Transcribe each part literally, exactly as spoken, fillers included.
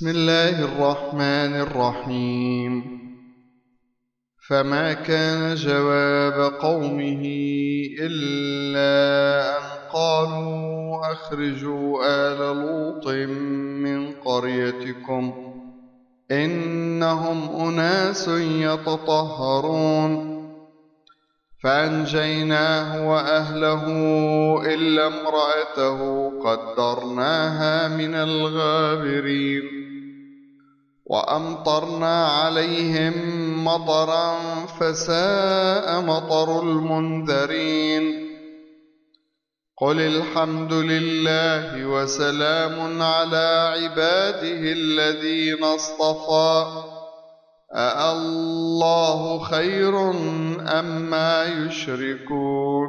بسم الله الرحمن الرحيم. فما كان جواب قومه إلا أن قالوا أخرجوا آل لوط من قريتكم إنهم أناس يتطهرون. فأنجيناه وأهله إلا امرأته قدرناها من الغابرين. وأمطرنا عليهم مطرا فساء مطر المنذرين. قل الحمد لله وسلام على عباده الذين اصطفى أَاللَّهُ خير أما يشركون.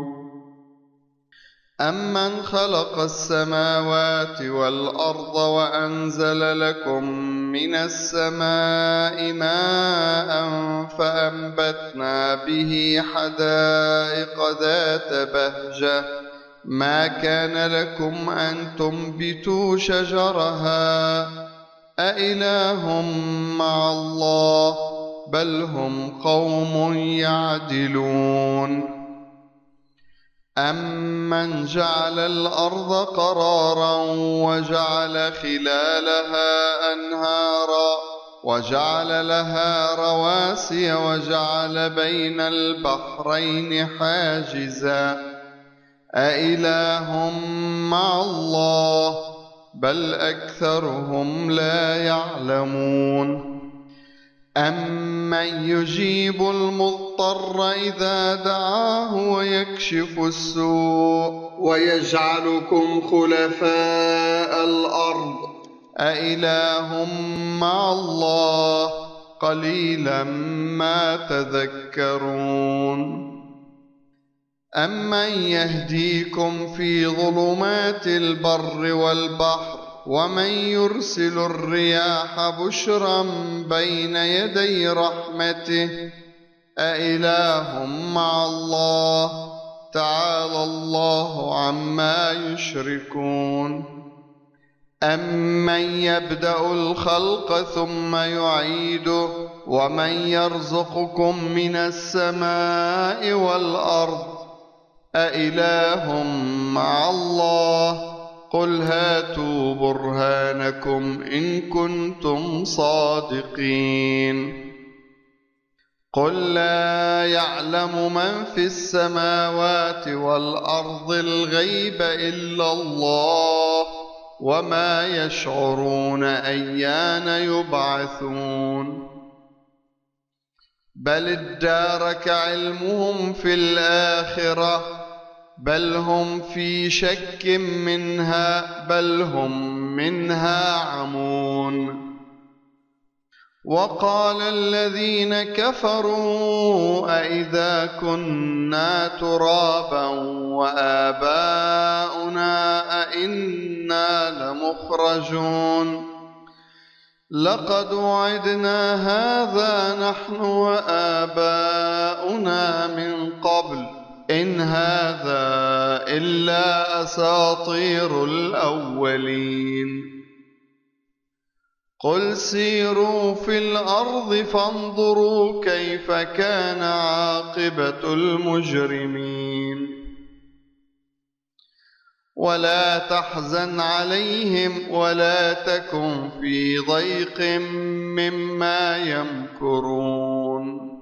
أمن خلق السماوات والأرض وأنزل لكم من السماء ماء فأنبتنا به حدائق ذات بهجة ما كان لكم أن تنبتوا شجرها أإله مع الله بل هم قوم يعدلون. أمن جعل الأرض قرارا وجعل خلالها أنهارا وجعل لها رواسي وجعل بين البحرين حاجزا أإله مع الله بل أكثرهم لا يعلمون. أمن يجيب المضطر إذا دعاه ويكشف السوء ويجعلكم خلفاء الأرض أإله مع الله قليلا ما تذكرون. أمن يهديكم في ظلمات البر والبحر ومن يرسل الرياح بشرا بين يدي رحمته أإله مع الله تعالى الله عما يشركون. أمن يبدأ الخلق ثم يعيده ومن يرزقكم من السماء والأرض أإله مع الله قل هاتوا برهانكم إن كنتم صادقين. قل لا يعلم من في السماوات والأرض الغيب إلا الله وما يشعرون أيان يبعثون. بل ادارك علمهم في الآخرة بل هم في شك منها بل هم منها عمون. وقال الذين كفروا أإذا كنا ترابا وآباؤنا أإنا لمخرجون. لقد وعدنا هذا نحن وآباؤنا من قبل إن هذا إلا أساطير الأولين. قل سيروا في الأرض فانظروا كيف كان عاقبة المجرمين. ولا تحزن عليهم ولا تكن في ضيق مما يمكرون.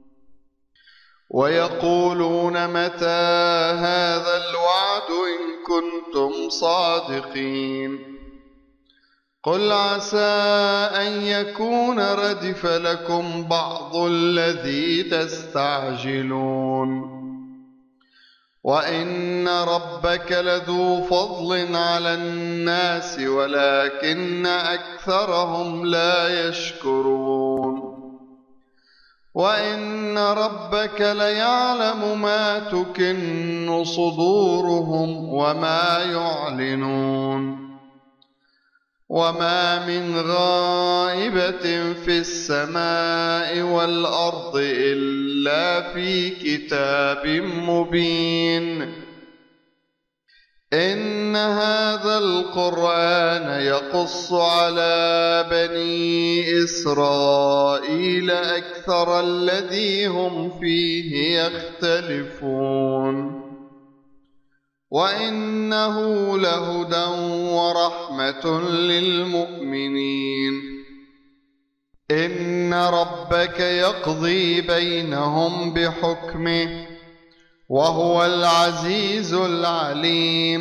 ويقولون متى هذا الوعد إن كنتم صادقين. قل عسى أن يكون ردف لكم بعض الذي تستعجلون. وإن ربك لذو فضل على الناس ولكن أكثرهم لا يشكرون. وإن ربك ليعلم ما تكن صدورهم وما يعلنون. وما من غائبة في السماء والأرض إلا في كتاب مبين. إن هذا القرآن يقص على بني إسرائيل أكثر الذي هم فيه يختلفون وإنه لهدى ورحمة للمؤمنين. إن ربك يقضي بينهم بحكمه وهو العزيز العليم.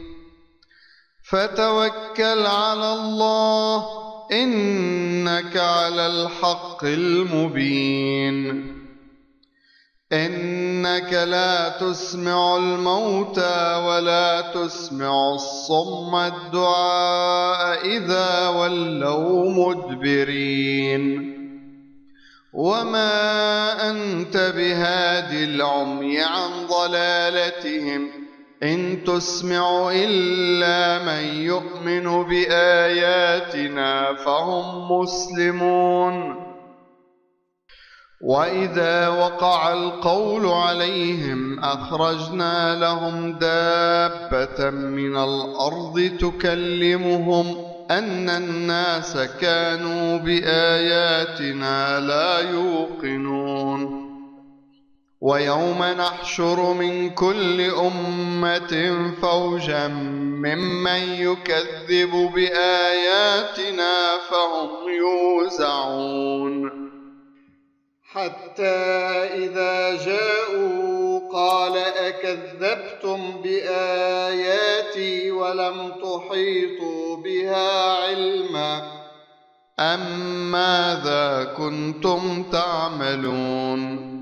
فتوكل على الله إنك على الحق المبين. إنك لا تسمع الموتى ولا تسمع الصم الدعاء إذا ولوا مدبرين. وما أنت بهاد العمي عن ضلالتهم إن تسمع إلا من يؤمن بآياتنا فهم مسلمون. وإذا وقع القول عليهم أخرجنا لهم دابة من الأرض تكلمهم أن الناس كانوا بآياتنا لا يوقنون. ويوم نحشر من كل أمة فوجا ممن يكذب بآياتنا فهم يوزعون. حتى إذا جاءوا قال أكذبتم بآياتي ولم تحيطوا بها علما أم ماذا كنتم تعملون.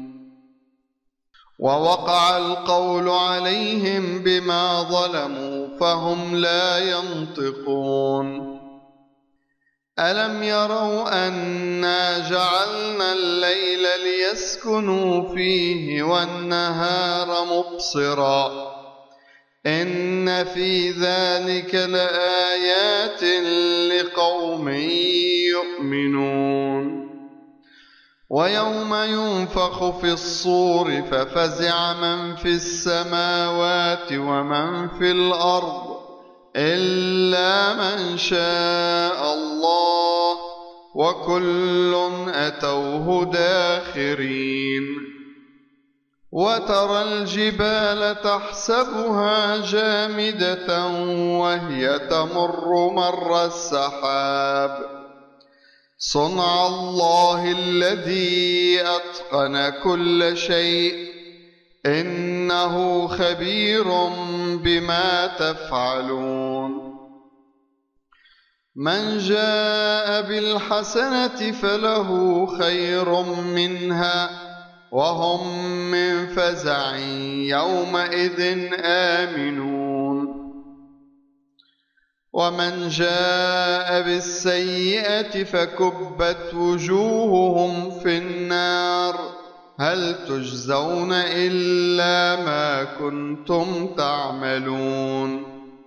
ووقع القول عليهم بما ظلموا فهم لا ينطقون. ألم يروا أنا جعلنا الليل ليسكنوا فيه والنهار مبصرا إن في ذلك لآيات لقوم يؤمنون. ويوم ينفخ في الصور ففزع من في السماوات ومن في الأرض إلا من شاء الله وكل أتوه داخرين. وترى الجبال تحسبها جامدة وهي تمر مر السحاب صنع الله الذي أتقن كل شيء إنه خبير بما تفعلون. من جاء بالحسنة فله خير منها وهم من فزع يومئذ آمنون. ومن جاء بالسيئة فكبت وجوههم في النار هل تجزون إلا ما كنتم تعملون.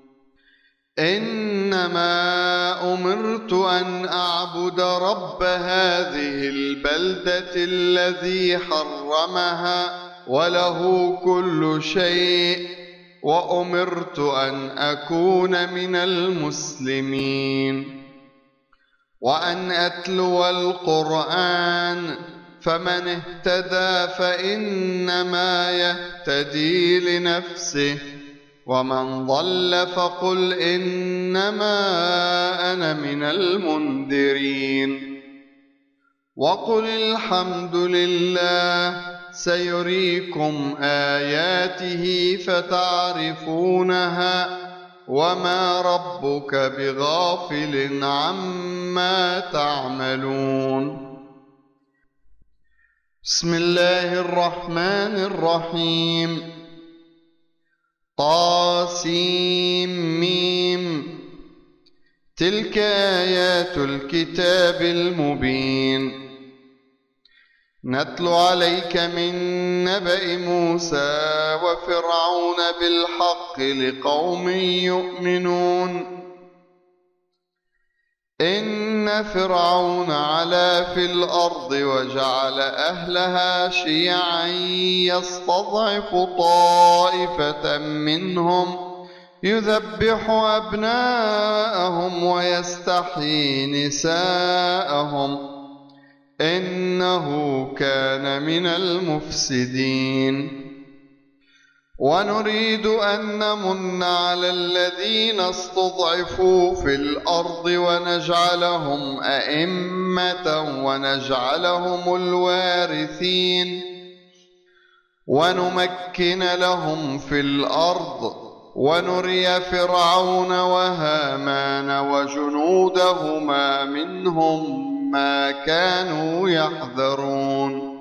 إنما أمرت أن أعبد رب هذه البلدة الذي حرمها وله كل شيء وأمرت أن أكون من المسلمين. وأن أتلو القرآن فمن اهتدى فإنما يهتدي لنفسه ومن ضل فقل إنما أنا من المنذرين. وقل الحمد لله سيريكم آياته فتعرفونها وما ربك بغافل عما تعملون. بسم الله الرحمن الرحيم. طاسيم ميم. تلك آيات الكتاب المبين. نتلو عليك من نبأ موسى وفرعون بالحق لقوم يؤمنون. إن فرعون علا في الأرض وجعل أهلها شيعا يستضعف طائفة منهم يذبح أبناءهم ويستحيي نساءهم إنه كان من المفسدين. ونريد أن نمن على الذين استضعفوا في الأرض ونجعلهم أئمة ونجعلهم الوارثين ونمكن لهم في الأرض ونري فرعون وهامان وجنودهما منهم ما كانوا يحذرون.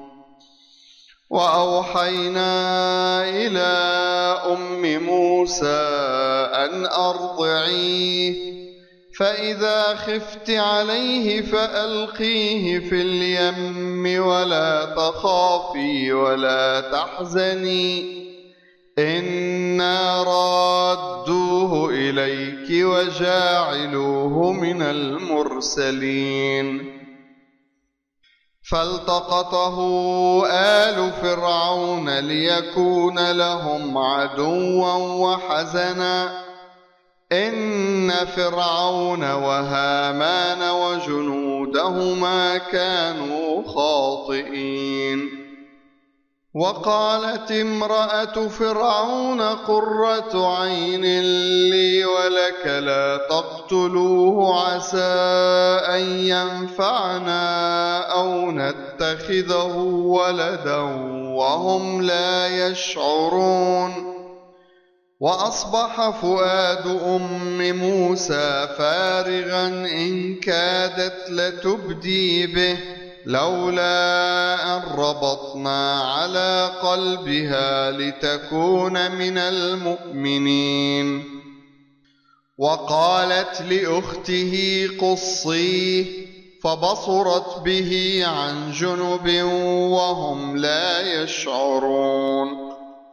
وأوحينا إلى أم موسى أن أرضعيه فإذا خفت عليه فألقيه في اليم ولا تخافي ولا تحزني إنا رادوه إليك وجاعلوه من المرسلين. فالتقطه آل فرعون ليكون لهم عدوا وحزنا إن فرعون وهامان وجنودهما كانوا خاطئين. وقالت امرأة فرعون قرة عين لي ولك لا تقتلوه عسى أن ينفعنا أو نتخذه ولدا وهم لا يشعرون. وأصبح فؤاد أم موسى فارغا إن كادت لتبدي به لولا أن ربطنا على قلبها لتكون من المؤمنين. وقالت لأخته قصيه فبصرت به عن جنب وهم لا يشعرون.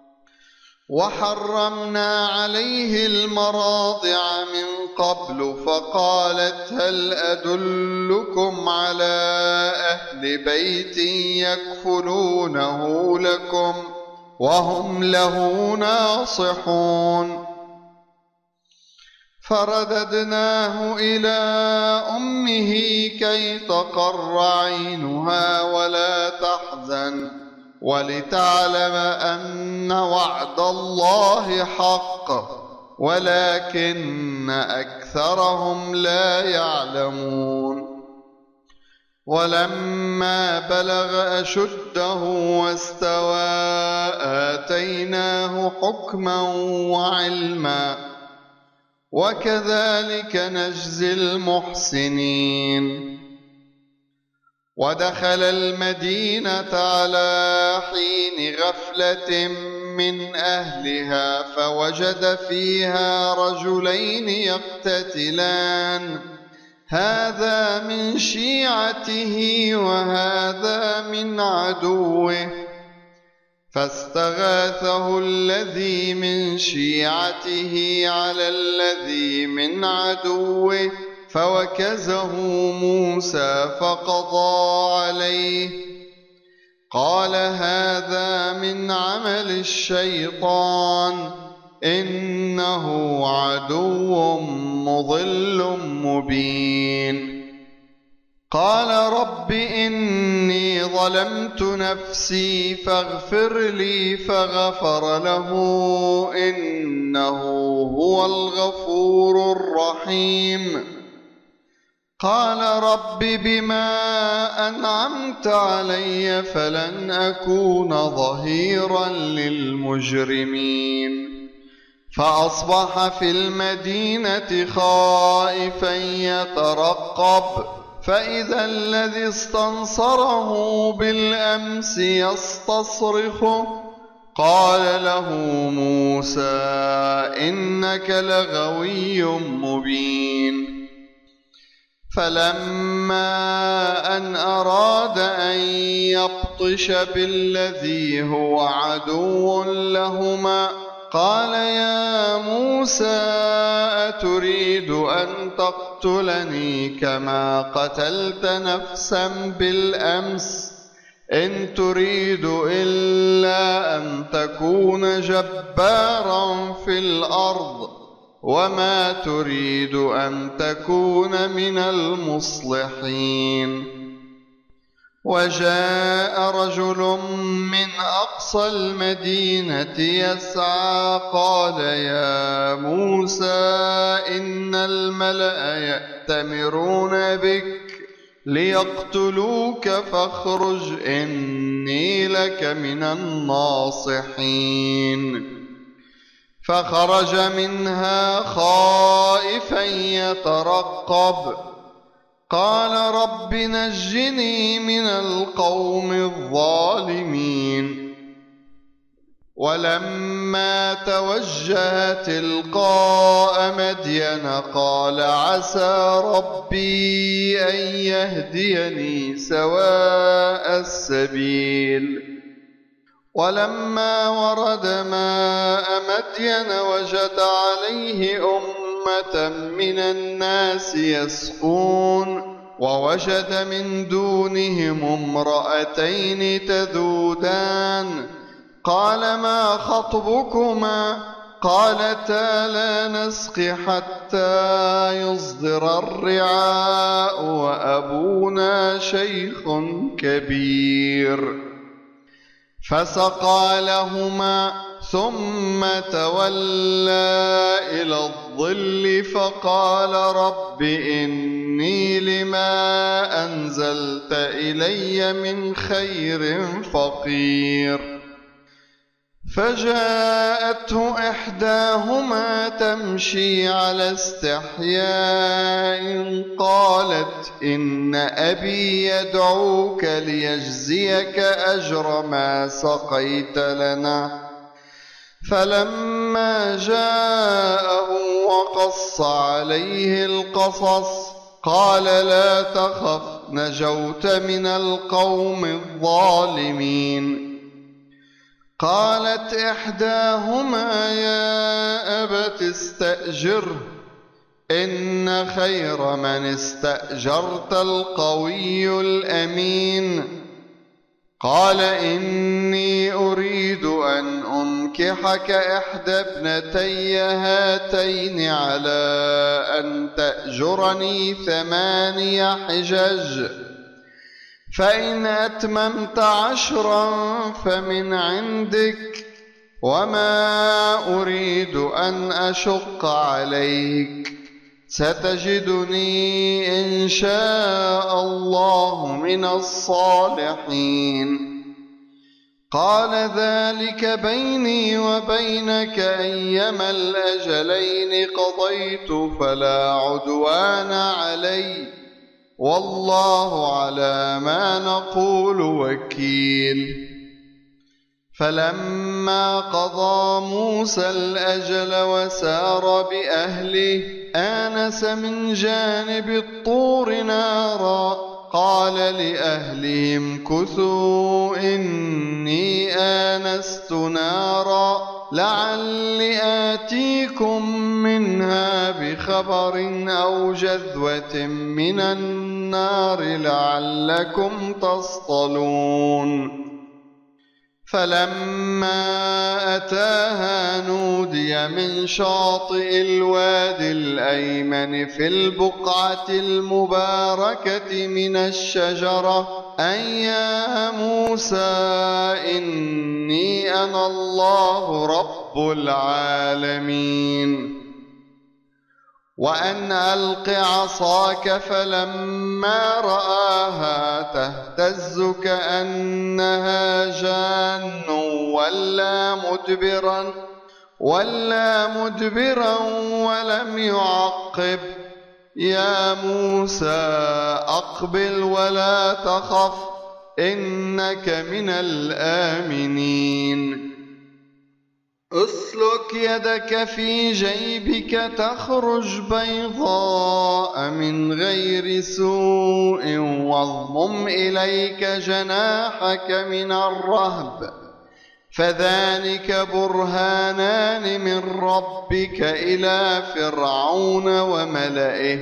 وحرمنا عليه المراضع من قبل فقالت هل أدلكم على أهل بيت يكفلونه لكم وهم له ناصحون. فرددناه إلى أمه كي تقر عينها ولا تحزن ولتعلم أن وعد الله حق ولكن أكثرهم لا يعلمون. ولما بلغ أشده واستوى آتيناه حكما وعلما وكذلك نجزي المحسنين. ودخل المدينة على حين غفلة من أهلها فوجد فيها رجلين يقتتلان هذا من شيعته وهذا من عدوه فاستغاثه الذي من شيعته على الذي من عدوه فوكزه موسى فقضى عليه قال هذا من عمل الشيطان إنه عدو مضل مبين. قال رب إني ظلمت نفسي فاغفر لي فغفر له إنه هو الغفور الرحيم. قال رب بما أنعمت علي فلن أكون ظهيرا للمجرمين. فأصبح في المدينة خائفا يترقب فإذا الذي استنصره بالأمس يستصرخه قال له موسى إنك لغوي مبين. فلما أن أراد أن يبطش بالذي هو عدو لهما قال يا موسى أتريد أن تقتلني كما قتلت نفسا بالأمس إن تريد إلا أن تكون جبارا في الأرض وما تريد أن تكون من المصلحين. وجاء رجل من أقصى المدينة يسعى قال يا موسى إن الملأ يأتمرون بك ليقتلوك فاخرج إني لك من الناصحين. فخرج منها خائفا يترقب قال رب نجني من القوم الظالمين. ولما توجه تلقاء مدين قال عسى ربي أن يهديني سواء السبيل. ولما ورد ماء مدين وجد عليه أمة من الناس يسقون ووجد من دونهم امرأتين تذودان قال ما خطبكما قالتا لا نسقي حتى يصدر الرعاء وأبونا شيخ كبير. فسقى لهما ثم تولى إلى الظل فقال رب إني لما أنزلت إلي من خير فقير. فجاءته إحداهما تمشي على استحياء قالت إن أبي يدعوك ليجزيك أجر ما سقيت لنا. فلما جاءه وقص عليه القصص قال لا تخف نجوت من القوم الظالمين. قالت إحداهما يا أبت استأجره إن خير من استأجرت القوي الأمين. قال إني أريد أن أنكحك إحدى ابنتي هاتين على أن تأجرني ثماني حجج فإن أتممت عشرا فمن عندك وما أريد أن أشق عليك ستجدني إن شاء الله من الصالحين. قال ذلك بيني وبينك أيما الأجلين قضيت فلا عدوان علي والله على ما نقول وكيل. فلما قضى موسى الأجل وسار بأهله آنس من جانب الطور نارا قال لأهلهم كثوا إني آنست نارا لعلي آتيكم منها بخبر أو جذوة من النار لعلكم تصطلون. فلما أتاها نودي من شاطئ الوادي الأيمن في البقعة المباركة من الشجرة أن يا موسى إني أنا الله رب العالمين. وأن ألق عصاك فلما رآها تهتز كأنها جان ولا مدبرا ولا مدبرا ولم يعقب. يا موسى أقبل ولا تخف إنك من الآمنين. اسلك يدك في جيبك تخرج بيضاء من غير سوء واضمم إليك جناحك من الرهب فذلك برهانان من ربك إلى فرعون وملئه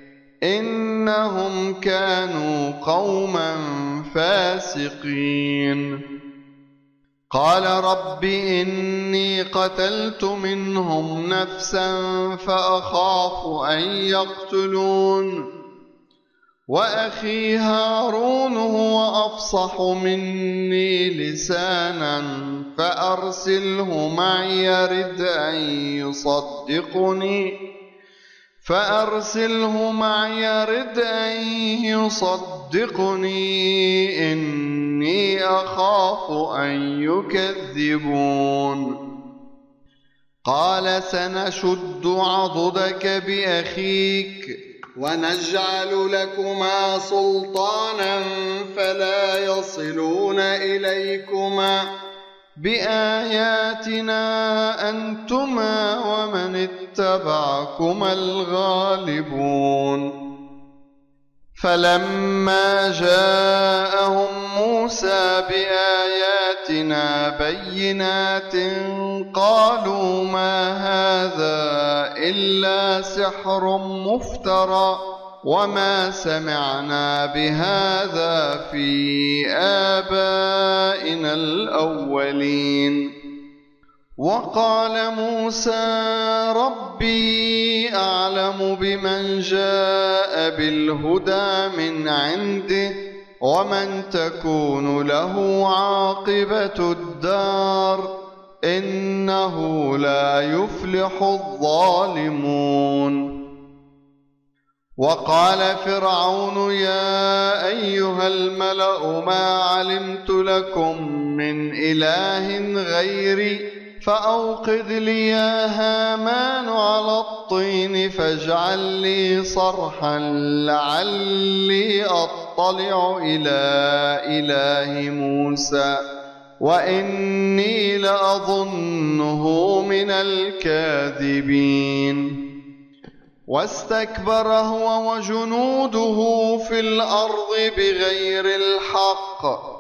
إنهم كانوا قوما فاسقين. قال رب إني قتلت منهم نفسا فأخاف أن يقتلون وأخي هارون هو أفصح مني لسانا فأرسله معي يرد أن يصدقني فأرسله معي يرد أن يصدقني إني أخاف أن يكذبون قال سنشد عضدك بأخيك ونجعل لكما سلطانا فلا يصلون إليكما بآياتنا أنتما ومن اتبعكما الغالبون فلما جاءهم موسى بآياتنا بينات قالوا ما هذا إلا سحر مفترى وما سمعنا بهذا في آبائنا الأولين وقال موسى ربي أعلم بمن جاء بالهدى من عنده ومن تكون له عاقبة الدار إنه لا يفلح الظالمون وقال فرعون يا أيها الملأ ما علمت لكم من إله غيري فأوقد لي يا هامان على الطين فاجعل لي صرحا لعلي أطلع إلى إله موسى وإني لأظنه من الكاذبين واستكبر هو وجنوده في الأرض بغير الحق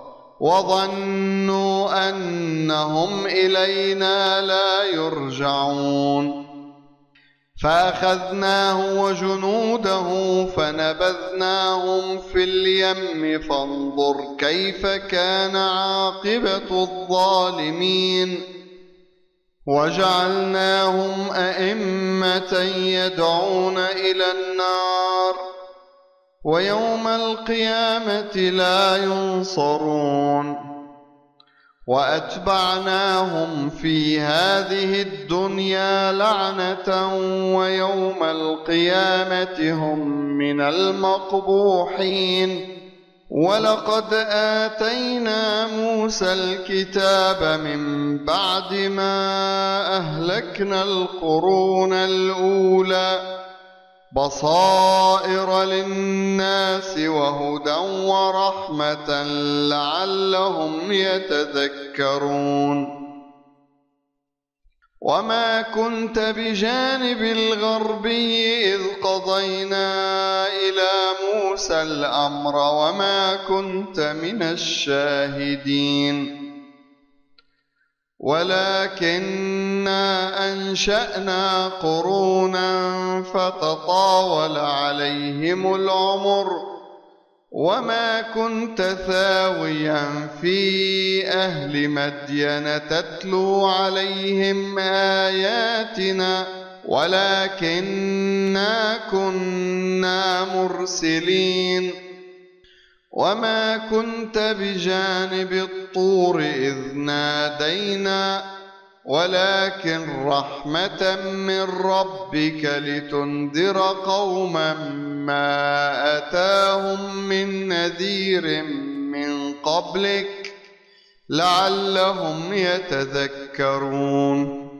وظنوا أنهم إلينا لا يرجعون فأخذناه وجنوده فنبذناهم في اليم فانظر كيف كان عاقبة الظالمين وجعلناهم أئمة يدعون إلى النار ويوم القيامة لا ينصرون وأتبعناهم في هذه الدنيا لعنة ويوم القيامة هم من المقبوحين ولقد آتينا موسى الكتاب من بعد ما أهلكنا القرون الأولى بصائر للناس وهدى ورحمة لعلهم يتذكرون وما كنت بجانب الغربي إذ قضينا إلى موسى الأمر وما كنت من الشاهدين ولكننا أنشأنا قرونا فتطاول عليهم العمر وما كنت ثاويا في أهل مدين تتلو عليهم آياتنا ولكننا كنا مرسلين وما كنت بجانب الطور إذ نادينا ولكن رحمة من ربك لتنذر قوما ما أتاهم من نذير من قبلك لعلهم يتذكرون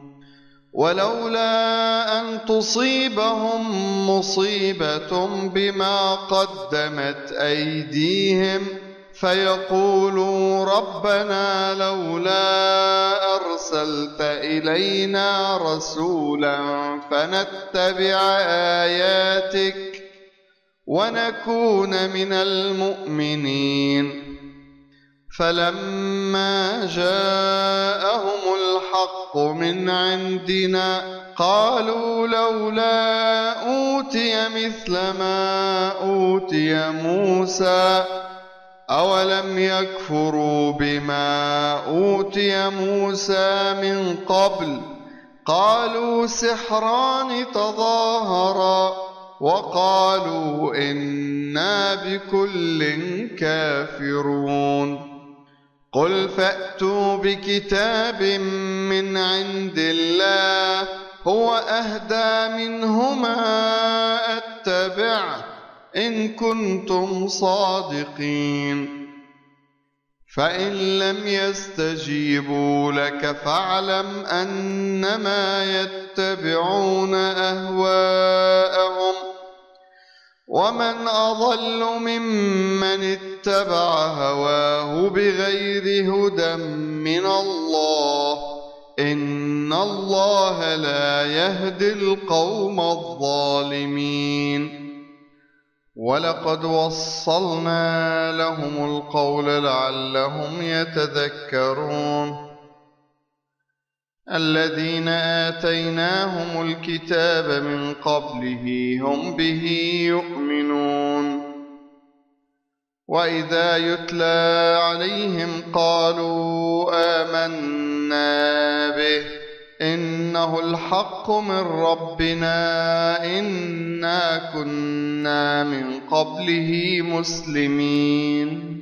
ولولا أن تصيبهم مصيبة بما قدمت أيديهم فيقولوا ربنا لولا أرسلت إلينا رسولا فنتبع آياتك ونكون من المؤمنين فلما جاءهم الحق من عندنا قالوا لولا أوتي مثل ما أوتي موسى أولم يكفروا بما أوتي موسى من قبل قالوا سحران تظاهرا وقالوا إنا بكل كافرون قل فأتوا بكتاب من عند الله هو أهدى منهما أتبعه إن كنتم صادقين فإن لم يستجيبوا لك فاعلم أنما يتبعون أهواءهم ومن أضل ممن اتبع هواه بغير هدى من الله إن الله لا يهدي القوم الظالمين ولقد وصلنا لهم القول لعلهم يتذكرون الذين آتيناهم الكتاب من قبله هم به يؤمنون وإذا يتلى عليهم قالوا آمنا به إنه الحق من ربنا إنا كنا من قبله مسلمين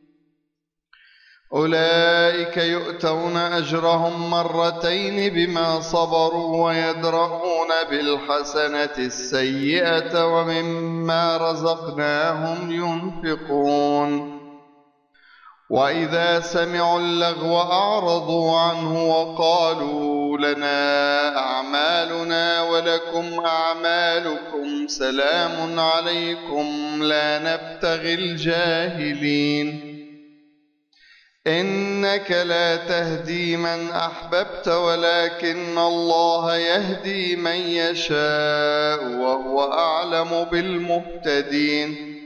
أولئك يؤتون أجرهم مرتين بما صبروا ويدرؤون بالحسنة السيئة ومما رزقناهم ينفقون وإذا سمعوا اللغو أعرضوا عنه وقالوا لنا أعمالنا ولكم أعمالكم سلام عليكم لا نبتغي الجاهلين إنك لا تهدي من أحببت ولكن الله يهدي من يشاء وهو أعلم بالمهتدين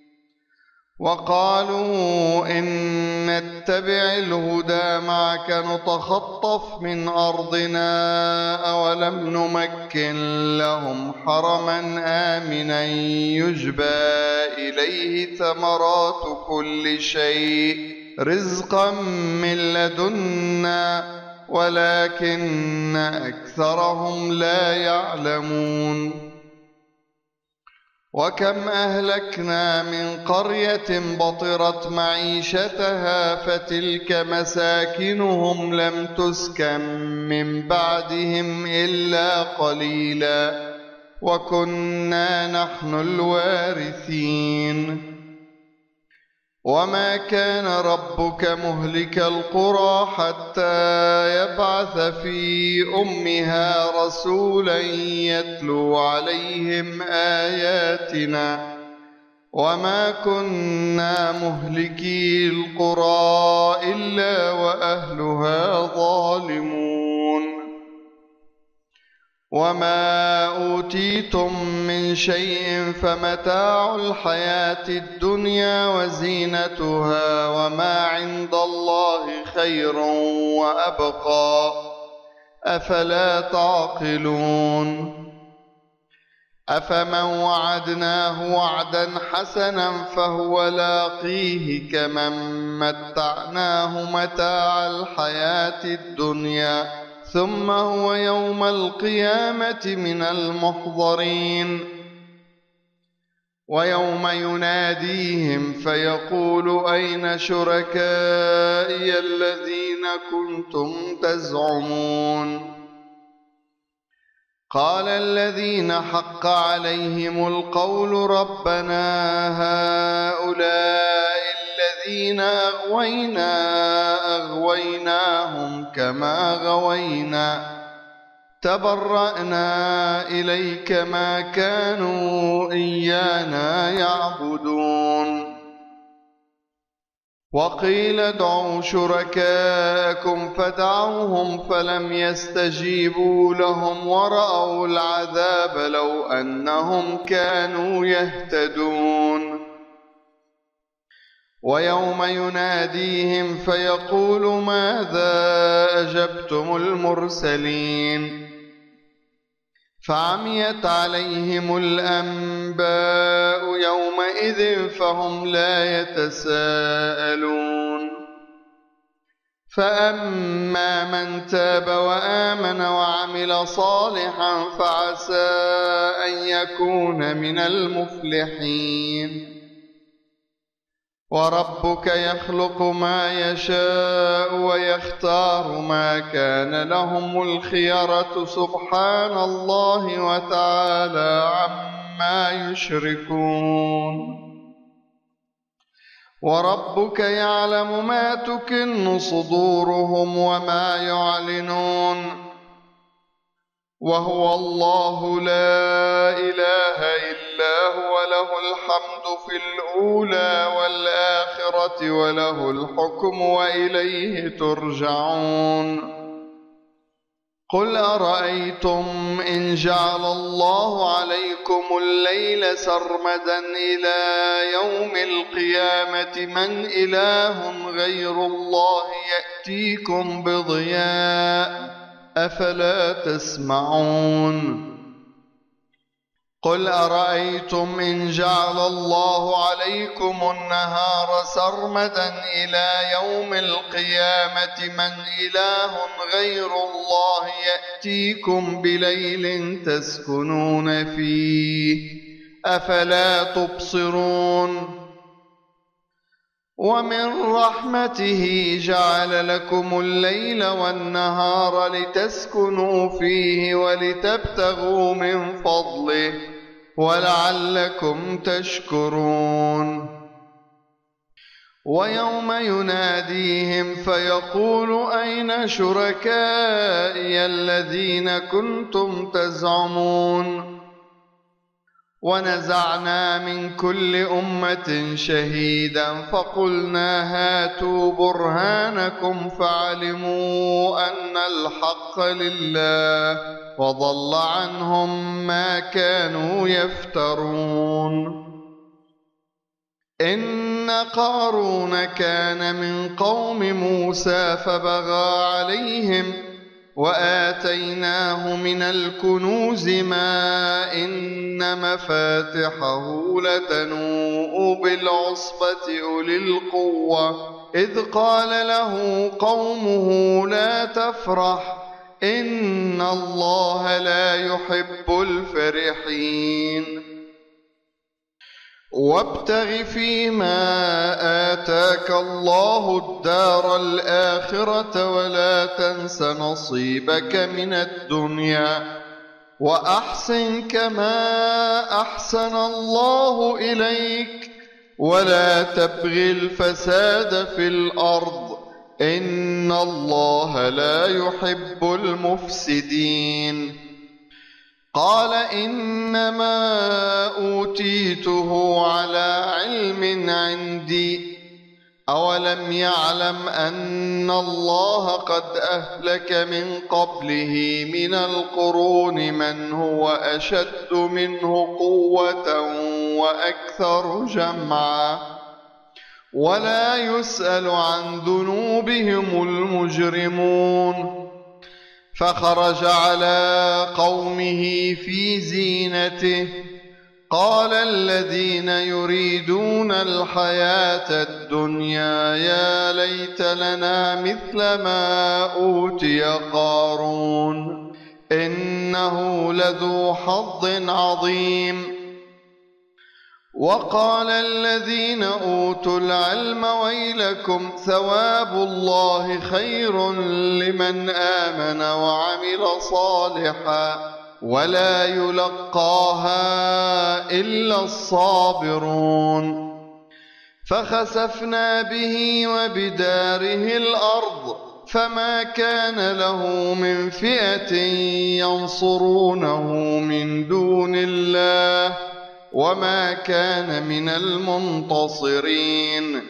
وقالوا إن نتبع الهدى معك نتخطف من أرضنا أولم نمكن لهم حرما آمنا يجبى إليه ثمرات كل شيء رزقا من لدنا ولكن أكثرهم لا يعلمون وكم أهلكنا من قرية بطرت معيشتها فتلك مساكنهم لم تسكن من بعدهم إلا قليلا وكنا نحن الوارثين وما كان ربك مهلك القرى حتى يبعث في أمها رسولا يتلو عليهم آياتنا وما كنا مهلكي القرى إلا وأهلها ظالمون وما أوتيتم من شيء فمتاع الحياة الدنيا وزينتها وما عند الله خير وأبقى أفلا تعقلون أفمن وعدناه وعدا حسنا فهو لاقيه كمن متعناه متاع الحياة الدنيا ثم هو يوم القيامة من المحضرين ويوم يناديهم فيقول أين شركائي الذين كنتم تزعمون قال الذين حق عليهم القول ربنا هؤلاء الذين أغوينا أغويناهم كما غوينا تبرأنا إليك ما كانوا إيانا يعبدون وقيل ادعوا شركاءكم فدعوهم فلم يستجيبوا لهم ورأوا العذاب لو أنهم كانوا يهتدون ويوم يناديهم فيقول ماذا أجبتم المرسلين فعميت عليهم الأنباء يومئذ فهم لا يتساءلون فأما من تاب وآمن وعمل صالحا فعسى أن يكون من المفلحين وربك يخلق ما يشاء ويختار ما كان لهم الخيرة سبحان الله وتعالى عما يشركون وربك يعلم ما تكن صدورهم وما يعلنون وهو الله لا إله إلا هو له الحمد في الأولى والآخرة وله الحكم وإليه ترجعون قل أرأيتم إن جعل الله عليكم الليل سرمدا إلى يوم القيامة من إله غير الله يأتيكم بضياء أفلا تسمعون قل أرأيتم إن جعل الله عليكم النهار سرمدا إلى يوم القيامة من إله غير الله يأتيكم بليل تسكنون فيه أفلا تبصرون ومن رحمته جعل لكم الليل والنهار لتسكنوا فيه ولتبتغوا من فضله ولعلكم تشكرون ويوم يناديهم فيقول أين شركائي الذين كنتم تزعمون ونزعنا من كل أمة شهيدا فقلنا هاتوا برهانكم فعلموا أن الحق لله وضل عنهم ما كانوا يفترون إن قارون كان من قوم موسى فبغى عليهم وآتيناه من الكنوز ما إن مفاتحه لتنوء بالعصبة أولي القوة إذ قال له قومه لا تفرح إن الله لا يحب الفرحين وابتغ فيما آتاك الله الدار الآخرة ولا تنس نصيبك من الدنيا وأحسن كما أحسن الله إليك ولا تبغ الفساد في الأرض إن الله لا يحب المفسدين قال إنما أوتيته على علم عندي أولم يعلم أن الله قد أهلك من قبله من القرون من هو أشد منه قوة وأكثر جمعا ولا يسأل عن ذنوبهم المجرمون فخرج على قومه في زينته قال الذين يريدون الحياة الدنيا يا ليت لنا مثل ما أوتي قارون إنه لذو حظ عظيم وقال الذين أوتوا العلم ويلكم ثواب الله خير لمن آمن وعمل صالحا ولا يلقاها إلا الصابرون فخسفنا به وبداره الأرض فما كان له من فئة ينصرونه من دون الله وما كان من المنتصرين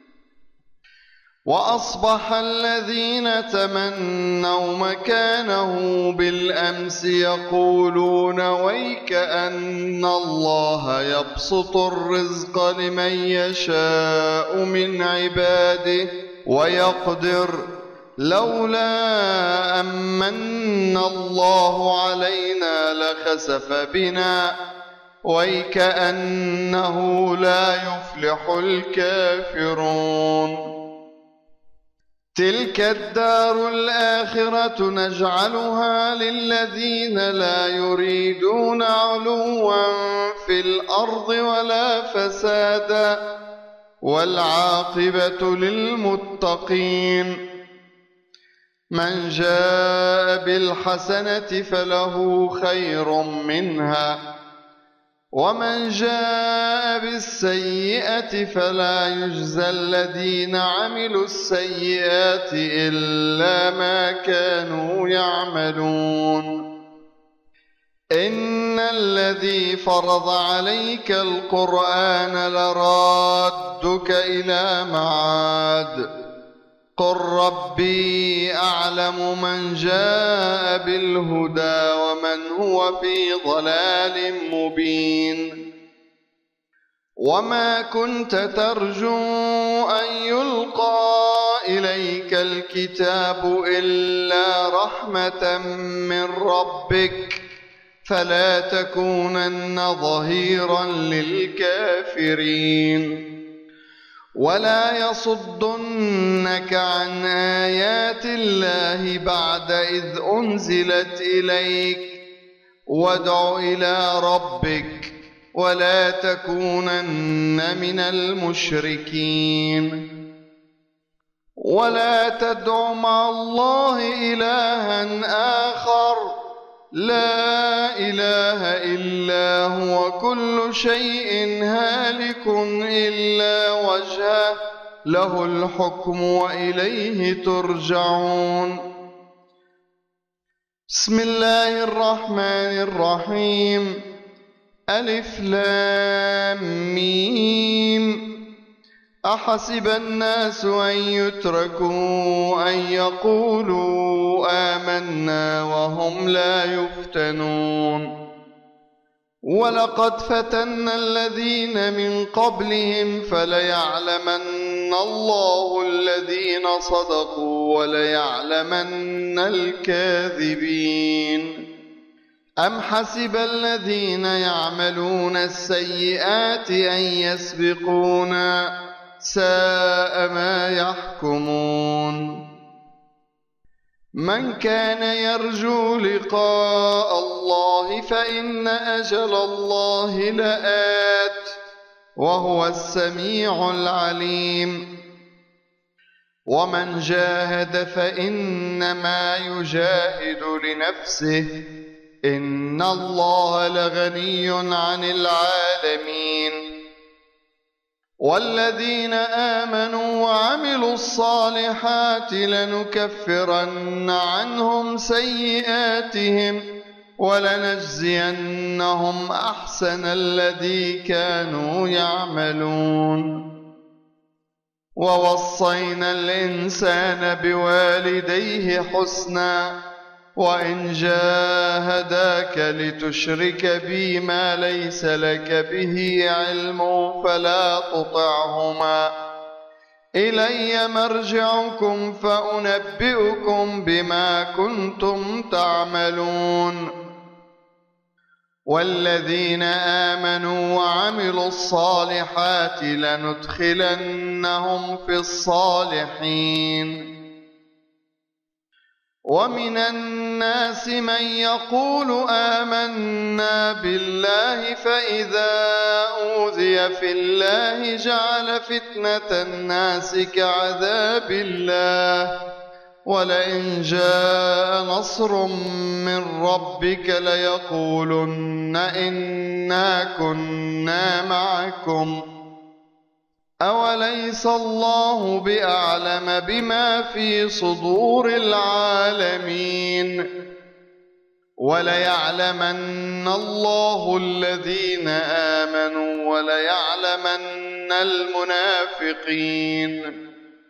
وأصبح الذين تمنوا مكانه بالأمس يقولون ويك أن الله يبسط الرزق لمن يشاء من عباده ويقدر لولا أمن الله علينا لخسف بنا ويكأنه لا يفلح الكافرون. تلك الدار الآخرة نجعلها للذين لا يريدون علوا في الأرض ولا فسادا والعاقبة للمتقين. من جاء بالحسنة فله خير منها ومن جاء بالسيئة فلا يجزى الذين عملوا السيئات إلا ما كانوا يعملون. إن الذي فرض عليك القرآن لرادك إلى معاد قل ربي أعلم من جاء بالهدى ومن هو في ضلال مبين. وما كنت ترجو أن يلقى إليك الكتاب إلا رحمة من ربك فلا تكونن ظهيرا للكافرين. ولا يصدنك عن آيات الله بعد إذ أنزلت إليك وادع إلى ربك ولا تكونن من المشركين. ولا تدع مع الله إلها آخر لا إله إلا هو كل شيء هالك إلا وجهه له الحكم وإليه ترجعون. بسم الله الرحمن الرحيم. ألف لام ميم. أحسب الناس أن يتركوا أن يقولوا آمنا وهم لا يفتنون. ولقد فتنا الذين من قبلهم فليعلمن الله الذين صدقوا وليعلمن الكاذبين. أم حسب الذين يعملون السيئات أن يسبقونا ساء ما يحكمون. من كان يرجو لقاء الله فإن أجل الله لآت وهو السميع العليم. ومن جاهد فإنما يجاهد لنفسه إن الله لغني عن العالمين. والذين آمنوا وعملوا الصالحات لنكفرن عنهم سيئاتهم ولنجزينهم أحسن الذي كانوا يعملون. ووصينا الإنسان بوالديه حسنا وإن جاهداك لتشرك بي ما ليس لك به علم فلا تطعهما إلي مرجعكم فأنبئكم بما كنتم تعملون. والذين آمنوا وعملوا الصالحات لندخلنهم في الصالحين. ومن الناس من يقول آمنا بالله فإذا أوذي في الله جعل فتنة الناس كعذاب الله ولئن جاء نصر من ربك ليقولن إنا كنا معكم أوليس الله بأعلم بما في صدور العالمين. وليعلمن الله الذين آمنوا وليعلمن المنافقين.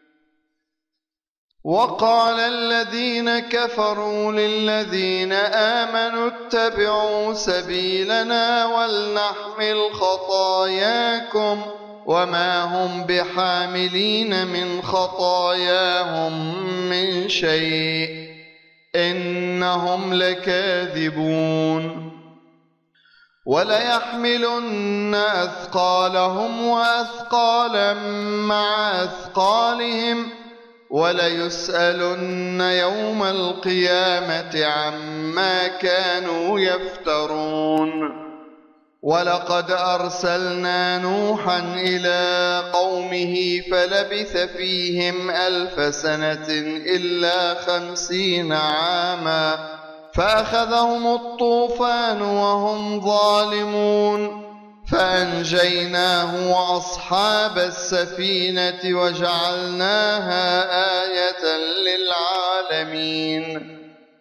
وقال الذين كفروا للذين آمنوا اتبعوا سبيلنا ولنحمل خطاياكم وما هم بحاملين من خطاياهم من شيء إنهم لكاذبون. وليحملن أثقالهم وأثقالا مع أثقالهم وليسألن يوم القيامة عما كانوا يفترون. ولقد أرسلنا نوحا إلى قومه فلبث فيهم ألف سنة إلا خمسين عاما فأخذهم الطوفان وهم ظالمون فأنجيناه وأصحاب السفينة وجعلناها آية للعالمين.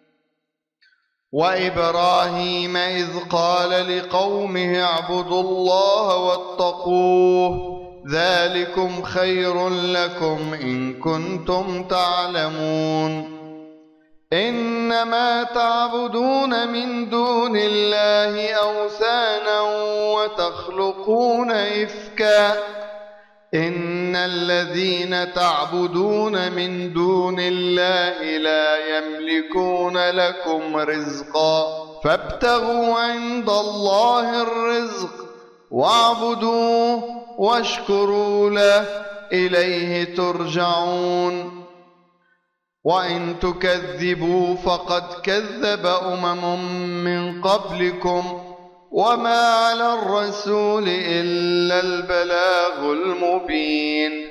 وإبراهيم إذ قال لقومه اعبدوا الله واتقوه ذلكم خير لكم إن كنتم تعلمون. إنما تعبدون من دون الله أوثانا وتخلقون إفكا إن الذين تعبدون من دون الله لا يملكون لكم رزقا فابتغوا عند الله الرزق واعبدوه واشكروا له إليه ترجعون. وإن تكذبوا فقد كذب أمم من قبلكم وما على الرسول إلا البلاغ المبين.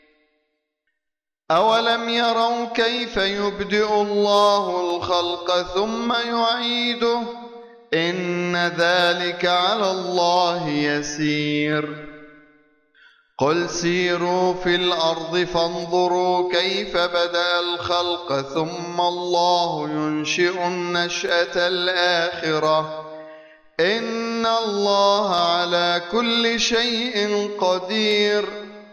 أولم يروا كيف يبدئ الله الخلق ثم يعيده إن ذلك على الله يسير. قل سيروا في الأرض فانظروا كيف بدأ الخلق ثم الله ينشئ النشأة الآخرة إن الله على كل شيء قدير.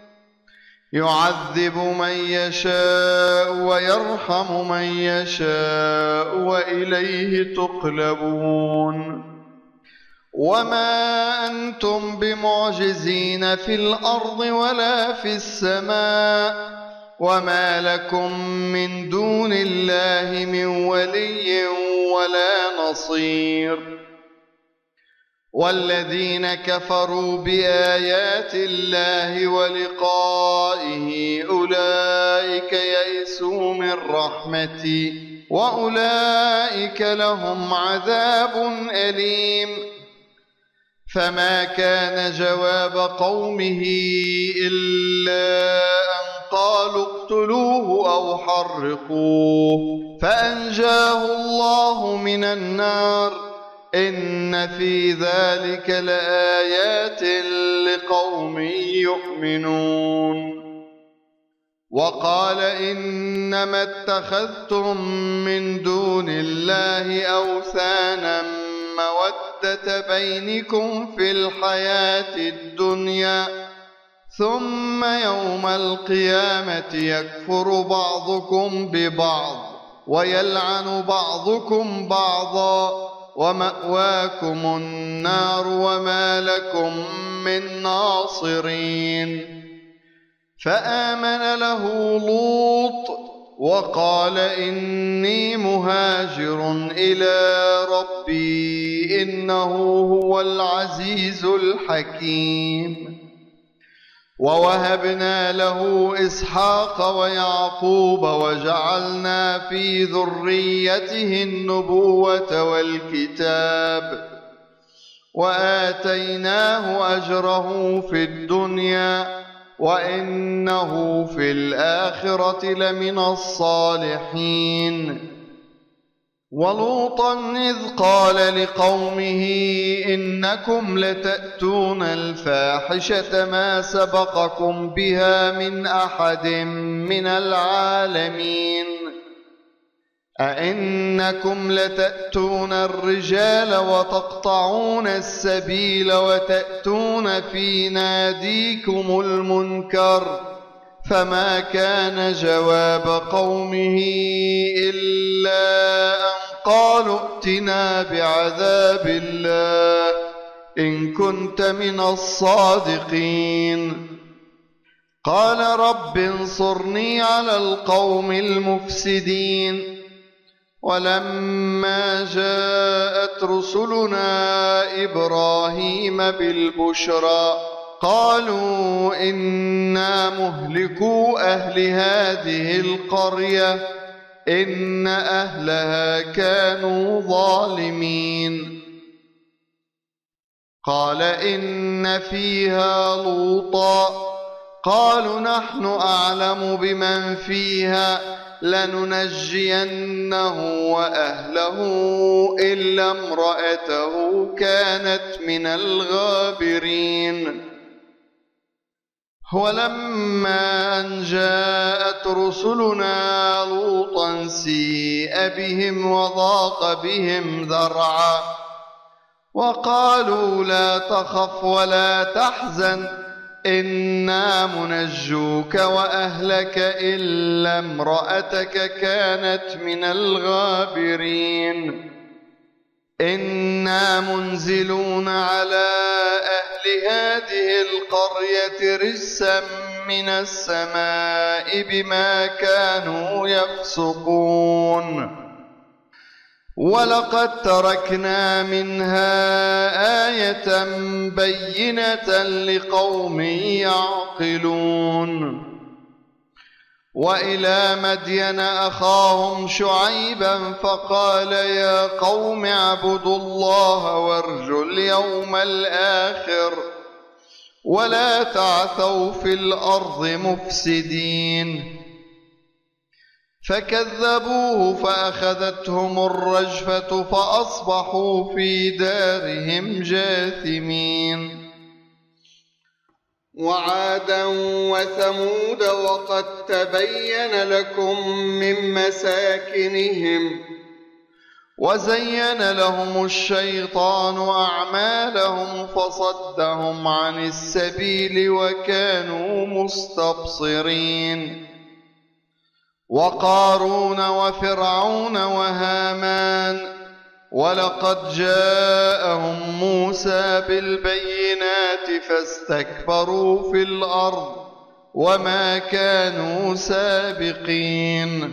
يعذب من يشاء ويرحم من يشاء وإليه تقلبون. وما أنتم بمعجزين في الأرض ولا في السماء وما لكم من دون الله من ولي ولا نصير. والذين كفروا بآيات الله ولقائه أولئك يئسوا من رحمتي وأولئك لهم عذاب أليم. فما كان جواب قومه إلا أن قالوا اقتلوه أو حرقوه فأنجاه الله من النار إن في ذلك لآيات لقوم يؤمنون. وقال إنما اتخذتم من دون الله أوثانا مودة بينكم في الحياة الدنيا ثم يوم القيامة يكفر بعضكم ببعض ويلعن بعضكم بعضا ومأواكم النار وما لكم من ناصرين. فآمن له لوط وقال إني مهاجر إلى ربي إنه هو العزيز الحكيم. ووهبنا له إسحاق ويعقوب وجعلنا في ذريته النبوة والكتاب وآتيناه أجره في الدنيا وإنه في الآخرة لمن الصالحين. ولوطا إذ قال لقومه إنكم لتأتون الفاحشة ما سبقكم بها من أحد من العالمين. أئنكم لتأتون الرجال وتقطعون السبيل وتأتون في ناديكم المنكر فما كان جواب قومه إلا أن قالوا ائتنا بعذاب الله إن كنت من الصادقين. قال رب انصرني على القوم المفسدين. ولما جاءت رسلنا إبراهيم بالبشرى قالوا إنا مهلكو أهل هذه القرية إن أهلها كانوا ظالمين. قال إن فيها لوطا قالوا نحن أعلم بمن فيها لننجينه وأهله إلا امرأته كانت من الغابرين. ولما أن جاءت رسلنا لوطا سيء بهم وضاق بهم ذرعا وقالوا لا تخف ولا تحزن إنا منجوك وأهلك إلا امرأتك كانت من الغابرين. إنا منزلون على أهل هذه القرية رجسا من السماء بما كانوا يفسقون. ولقد تركنا منها آية بينة لقوم يعقلون. وإلى مدين أخاهم شعيبا فقال يا قوم اعبدوا الله وارجوا اليوم الآخر ولا تعثوا في الأرض مفسدين. فكذبوه فأخذتهم الرجفة فأصبحوا في دارهم جاثمين. وعادا وثمود وقد تبين لكم من مساكنهم وزين لهم الشيطان أعمالهم فصدهم عن السبيل وكانوا مستبصرين. وقارون وفرعون وهامان ولقد جاءهم موسى بالبينات فاستكبروا في الأرض وما كانوا سابقين.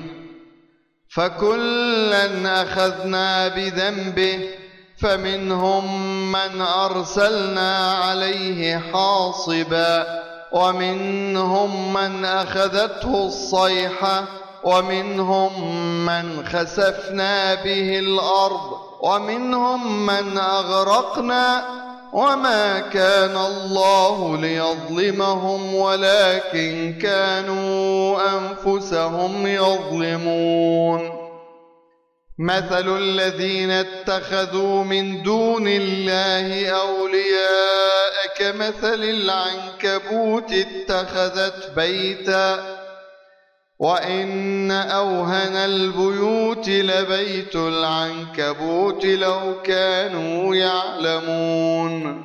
فكلا أخذنا بذنبه فمنهم من أرسلنا عليه حاصبا ومنهم من أخذته الصيحة ومنهم من خسفنا به الأرض ومنهم من أغرقنا وما كان الله ليظلمهم ولكن كانوا أنفسهم يظلمون. مثل الذين اتخذوا من دون الله أولياء كمثل العنكبوت اتخذت بيتا وإن أوهن البيوت لبيت العنكبوت لو كانوا يعلمون.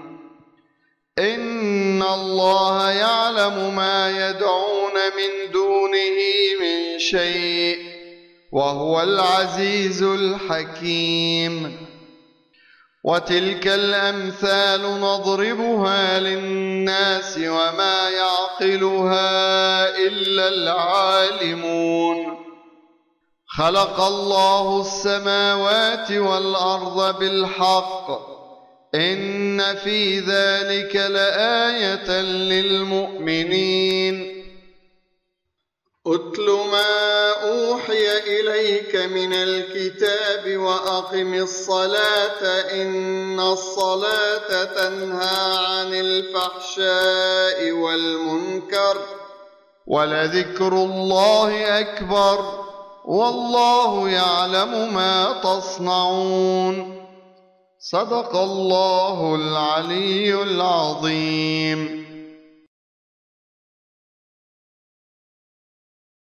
إن الله يعلم ما يدعون من دونه من شيء وهو العزيز الحكيم. وتلك الأمثال نضربها للناس وما يعقلها إلا العالمون. خلق الله السماوات والأرض بالحق إن في ذلك لآية للمؤمنين. أتل ما أوحي إليك من الكتاب وأقم الصلاة إن الصلاة تنهى عن الفحشاء والمنكر ولذكر الله أكبر والله يعلم ما تصنعون. صدق الله العلي العظيم.